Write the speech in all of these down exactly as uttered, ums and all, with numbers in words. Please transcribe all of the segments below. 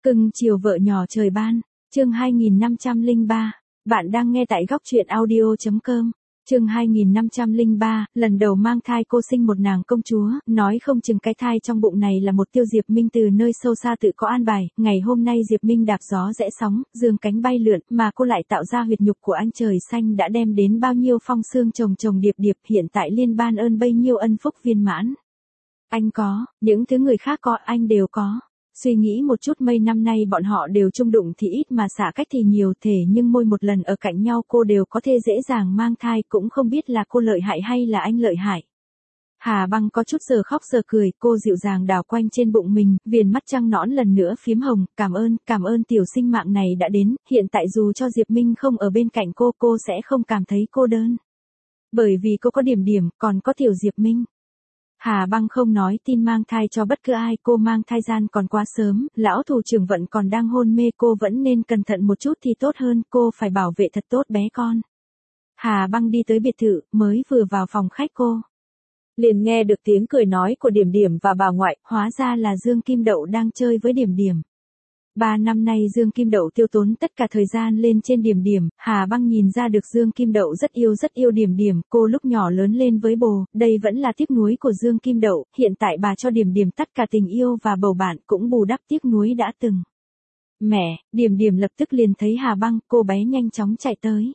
Cưng chiều vợ nhỏ trời ban, chương hai nghìn năm trăm lẻ ba. Bạn đang nghe tại góc truyện audio chấm com. Chương hai nghìn năm trăm lẻ ba, lần đầu mang thai cô sinh một nàng công chúa, nói không chừng cái thai trong bụng này là một Tiêu Diệp Minh từ nơi sâu xa tự có an bài, ngày hôm nay Diệp Minh đạp gió rẽ sóng, dương cánh bay lượn, mà cô lại tạo ra huyệt nhục của anh trời xanh đã đem đến bao nhiêu phong sương chồng chồng điệp điệp, hiện tại liên ban ơn bấy nhiêu ân phúc viên mãn. Anh có, những thứ người khác có anh đều có. Suy nghĩ một chút mấy năm nay bọn họ đều chung đụng thì ít mà xả cách thì nhiều thể nhưng môi một lần ở cạnh nhau cô đều có thể dễ dàng mang thai, cũng không biết là cô lợi hại hay là anh lợi hại. Hà Băng có chút giờ khóc giờ cười, cô dịu dàng đào quanh trên bụng mình, viền mắt trăng nõn lần nữa phím hồng, cảm ơn, cảm ơn tiểu sinh mạng này đã đến, hiện tại dù cho Diệp Minh không ở bên cạnh cô, cô sẽ không cảm thấy cô đơn. Bởi vì cô có Điểm Điểm, còn có tiểu Diệp Minh. Hà Băng không nói tin mang thai cho bất cứ ai, cô mang thai gian còn quá sớm, lão thủ trưởng Vận còn đang hôn mê, cô vẫn nên cẩn thận một chút thì tốt hơn, cô phải bảo vệ thật tốt bé con. Hà Băng đi tới biệt thự, mới vừa vào phòng khách cô liền nghe được tiếng cười nói của Điểm Điểm và bà ngoại, hóa ra là Dương Kim Đậu đang chơi với Điểm Điểm. Ba năm nay Dương Kim Đậu tiêu tốn tất cả thời gian lên trên Điểm Điểm, Hà Băng nhìn ra được Dương Kim Đậu rất yêu rất yêu Điểm Điểm, cô lúc nhỏ lớn lên với bồ, đây vẫn là tiếc nuối của Dương Kim Đậu, hiện tại bà cho Điểm Điểm tất cả tình yêu và bầu bạn cũng bù đắp tiếc nuối đã từng. Mẹ, Điểm Điểm lập tức liền thấy Hà Băng, cô bé nhanh chóng chạy tới.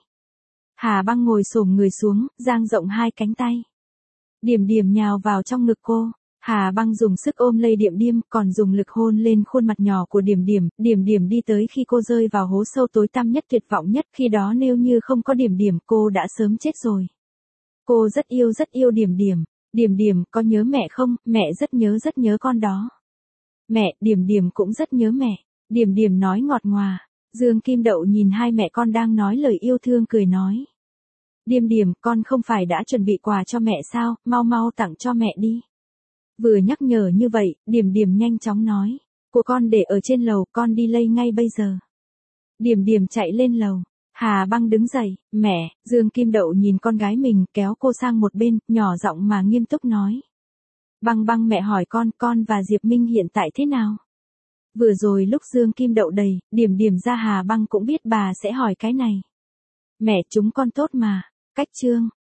Hà Băng ngồi xổm người xuống, dang rộng hai cánh tay. Điểm Điểm nhào vào trong ngực cô. Hà Băng dùng sức ôm lấy Điểm Điểm, còn dùng lực hôn lên khuôn mặt nhỏ của Điểm Điểm, Điểm Điểm đi tới khi cô rơi vào hố sâu tối tăm nhất tuyệt vọng nhất, khi đó nếu như không có Điểm Điểm cô đã sớm chết rồi. Cô rất yêu rất yêu Điểm Điểm, Điểm Điểm có nhớ mẹ không, mẹ rất nhớ rất nhớ con đó. Mẹ, Điểm Điểm cũng rất nhớ mẹ, Điểm Điểm nói ngọt ngào. Dương Kim Đậu nhìn hai mẹ con đang nói lời yêu thương cười nói. Điểm Điểm, con không phải đã chuẩn bị quà cho mẹ sao, mau mau tặng cho mẹ đi. Vừa nhắc nhở như vậy, Điểm Điểm nhanh chóng nói. Của con để ở trên lầu, con đi lấy ngay bây giờ. Điểm Điểm chạy lên lầu. Hà Băng đứng dậy, mẹ, Dương Kim Đậu nhìn con gái mình kéo cô sang một bên, nhỏ giọng mà nghiêm túc nói. Băng Băng mẹ hỏi con, con và Diệp Minh hiện tại thế nào? Vừa rồi lúc Dương Kim Đậu đầy, Điểm Điểm ra Hà Băng cũng biết bà sẽ hỏi cái này. Mẹ chúng con tốt mà, cách chương.